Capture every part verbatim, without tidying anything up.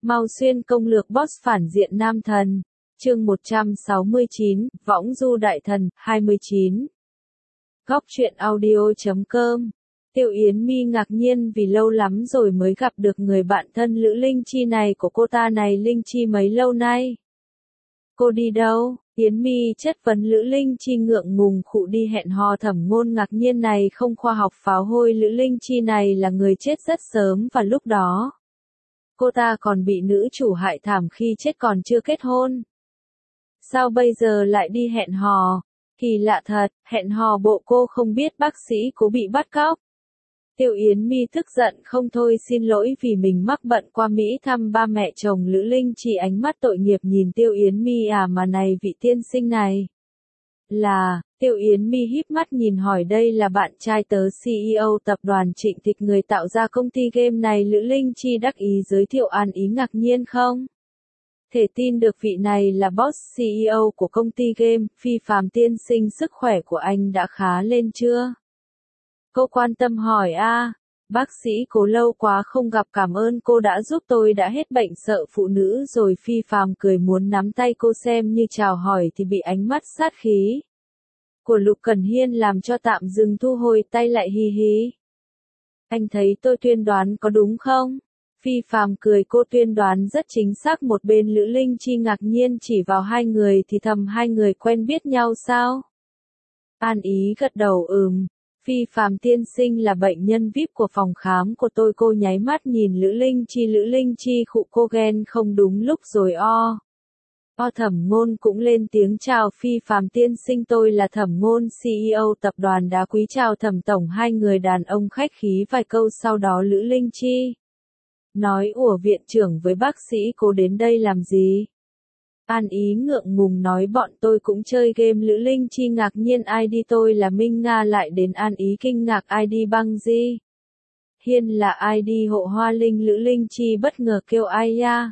Mao Xuyên công lược boss phản diện nam thần. Chương một trăm sáu mươi chín, Võng du đại thần, hai mươi chín. Góc truyện audio chấm com. Tiêu Yến Mi ngạc nhiên vì lâu lắm rồi mới gặp được người bạn thân Lữ Linh Chi này của cô ta này. Linh Chi mấy lâu nay? Cô đi đâu? Yến Mi chất vấn Lữ Linh Chi ngượng ngùng khụ đi hẹn hò. Thẩm Ngôn ngạc nhiên này không khoa học pháo hôi. Lữ Linh Chi này là người chết rất sớm và lúc đó cô ta còn bị nữ chủ hại thảm khi chết còn chưa kết hôn. Sao bây giờ lại đi hẹn hò? Kỳ lạ thật, hẹn hò bộ cô không biết bác sĩ Cố bị bắt cóc. Tiêu Yến Mi tức giận không thôi, xin lỗi vì mình mắc bận qua Mỹ thăm ba mẹ chồng. Lữ Linh Chi ánh mắt tội nghiệp nhìn Tiêu Yến Mi. À mà này, vị tiên sinh này là... Tiêu Yến Mi híp mắt nhìn hỏi, đây là bạn trai tớ, xê e ô tập đoàn Trịnh Tịch, người tạo ra công ty game này. Lữ Linh Chi đắc ý giới thiệu. An Ý ngạc nhiên không thể tin được vị này là boss xê e ô của công ty game. Phi phàm tiên sinh, sức khỏe của anh đã khá lên chưa? Cô quan tâm hỏi. A, à, bác sĩ Cố lâu quá không gặp, cảm ơn cô đã giúp tôi đã hết bệnh sợ phụ nữ rồi. Phi phàm cười muốn nắm tay cô xem như chào hỏi thì bị ánh mắt sát khí của Lục Cẩn Hiên làm cho tạm dừng, thu hồi tay lại. Hi hi. Anh thấy tôi tuyên đoán có đúng không? Phi phàm cười. Cô tuyên đoán rất chính xác. Một bên Lữ Linh Chi ngạc nhiên chỉ vào hai người thì thầm, hai người quen biết nhau sao? An Ý gật đầu. Ừm. Phi phàm tiên sinh là bệnh nhân vi ai pi của phòng khám của tôi. Cô nháy mắt nhìn Lữ Linh Chi. Lữ Linh Chi khụ, cô ghen không đúng lúc rồi. O. O. Thẩm Ngôn cũng lên tiếng chào. Phi phàm tiên sinh, tôi là Thẩm Ngôn, xê e ô tập đoàn Đá Quý. Chào Thẩm tổng. Hai người đàn ông khách khí vài câu, sau đó Lữ Linh Chi nói, ủa, viện trưởng với bác sĩ Cố đến đây làm gì? An Ý ngượng ngùng nói, bọn tôi cũng chơi game. Lữ Linh Chi ngạc nhiên, ai đi? Tôi là Minh Nga. Lại đến. An Ý kinh ngạc, ai đi? Băng Di Hiên là ai đi? Hộ Hoa Linh. Lữ Linh Chi bất ngờ kêu, ai ya?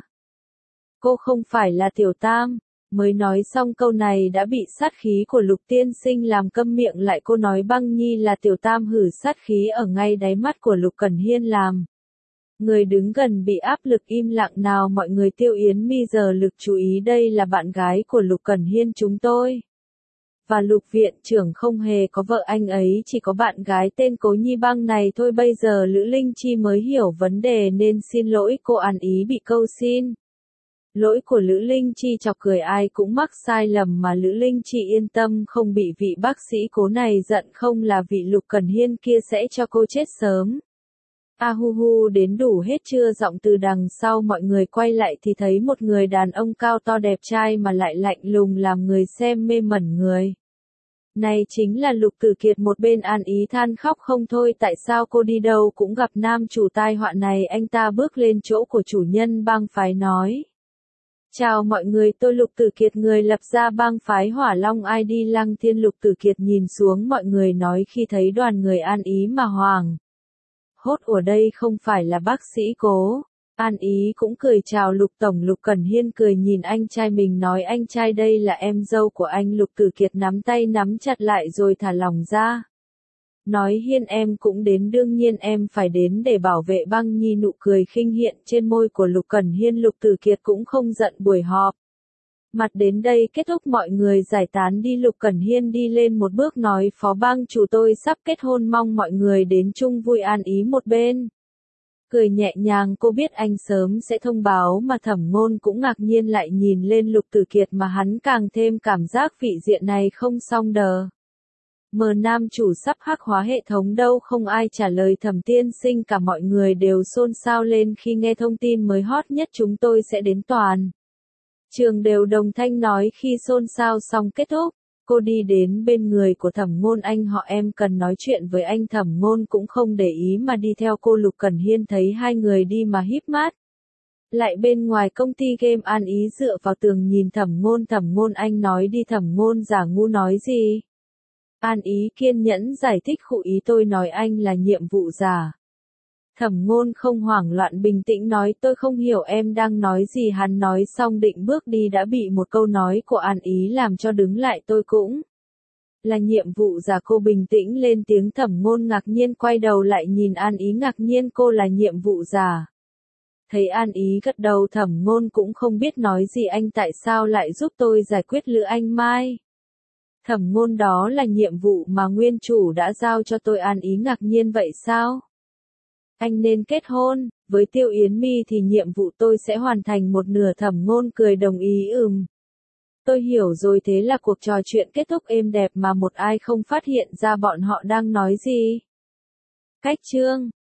Cô không phải là Tiểu Tam? Mới nói xong câu này đã bị sát khí của Lục tiên sinh làm câm miệng lại. Cô nói Băng Nhi là Tiểu Tam. Hử, sát khí ở ngay đáy mắt của Lục Cẩn Hiên làm người đứng gần bị áp lực im lặng. Nào mọi người, Tiêu Yến Mi giờ lực chú ý, đây là bạn gái của Lục Cẩn Hiên chúng tôi. Và Lục viện trưởng không hề có vợ, anh ấy chỉ có bạn gái tên Cố Nhi Băng này thôi. Bây giờ Lữ Linh Chi mới hiểu vấn đề nên xin lỗi cô. An Ý bị câu xin lỗi của Lữ Linh Chi chọc cười. Ai cũng mắc sai lầm mà. Lữ Linh Chi yên tâm, không bị vị bác sĩ Cố này giận, không là vị Lục Cẩn Hiên kia sẽ cho cô chết sớm. A hu hu, đến đủ hết chưa? Giọng từ đằng sau mọi người quay lại thì thấy một người đàn ông cao to đẹp trai mà lại lạnh lùng làm người xem mê mẩn người. Này chính là Lục Tử Kiệt. Một bên An Ý than khóc không thôi, tại sao cô đi đâu cũng gặp nam chủ tai họa này? Anh ta bước lên chỗ của chủ nhân bang phái nói, chào mọi người, tôi Lục Tử Kiệt, người lập ra bang phái Hỏa Long i đê Lăng Thiên. Lục Tử Kiệt nhìn xuống mọi người nói, khi thấy đoàn người An Ý mà hoàng hốt, ở đây không phải là bác sĩ Cố. An Ý cũng cười chào Lục tổng. Lục Cẩn Hiên cười nhìn anh trai mình nói, anh trai đây là em dâu của anh. Lục Tử Kiệt nắm tay nắm chặt lại rồi thả lỏng ra, nói, Hiên em cũng đến, đương nhiên em phải đến để bảo vệ Băng Nhi. Nụ cười khinh hiện trên môi của Lục Cẩn Hiên. Lục Tử Kiệt cũng không giận. Buổi họp mặt đến đây kết thúc, mọi người giải tán đi. Lục Cẩn Hiên đi lên một bước nói, phó bang chủ tôi sắp kết hôn, mong mọi người đến chung vui. An Ý một bên cười nhẹ nhàng, cô biết anh sớm sẽ thông báo mà. Thẩm Ngôn cũng ngạc nhiên lại nhìn lên Lục Tử Kiệt mà hắn càng thêm cảm giác vị diện này không xong đờ. Mờ nam chủ sắp hắc hóa hệ thống đâu? Không ai trả lời Thẩm tiên sinh, cả mọi người đều xôn xao lên khi nghe thông tin mới hot nhất. Chúng tôi sẽ đến toàn trường đều đồng thanh nói. Khi xôn xao xong kết thúc, cô đi đến bên người của Thẩm Ngôn, anh họ em cần nói chuyện với anh. Thẩm Ngôn cũng không để ý mà đi theo cô. Lục Cẩn Hiên thấy hai người đi mà híp mắt lại. Bên ngoài công ty game, An Ý dựa vào tường nhìn Thẩm Ngôn. Thẩm Ngôn, anh nói đi. Thẩm Ngôn giả ngu, nói gì? An Ý kiên nhẫn giải thích, khụ, ý tôi nói anh là nhiệm vụ giả. Thẩm Ngôn không hoảng loạn, bình tĩnh nói, tôi không hiểu em đang nói gì. Hắn nói xong định bước đi đã bị một câu nói của An Ý làm cho đứng lại. Tôi cũng là nhiệm vụ giả. Cô bình tĩnh lên tiếng. Thẩm Ngôn ngạc nhiên quay đầu lại nhìn An Ý ngạc nhiên, cô là nhiệm vụ giả? Thấy An Ý gật đầu, Thẩm Ngôn cũng không biết nói gì, anh tại sao lại giúp tôi giải quyết Lữ Anh Mai? Thẩm Ngôn, đó là nhiệm vụ mà nguyên chủ đã giao cho tôi. An Ý ngạc nhiên, vậy sao? Anh nên kết hôn với Tiêu Yến My thì nhiệm vụ tôi sẽ hoàn thành một nửa. Thẩm Ngôn cười đồng ý, ừm. Tôi hiểu rồi. Thế là cuộc trò chuyện kết thúc êm đẹp mà một ai không phát hiện ra bọn họ đang nói gì. Cách chương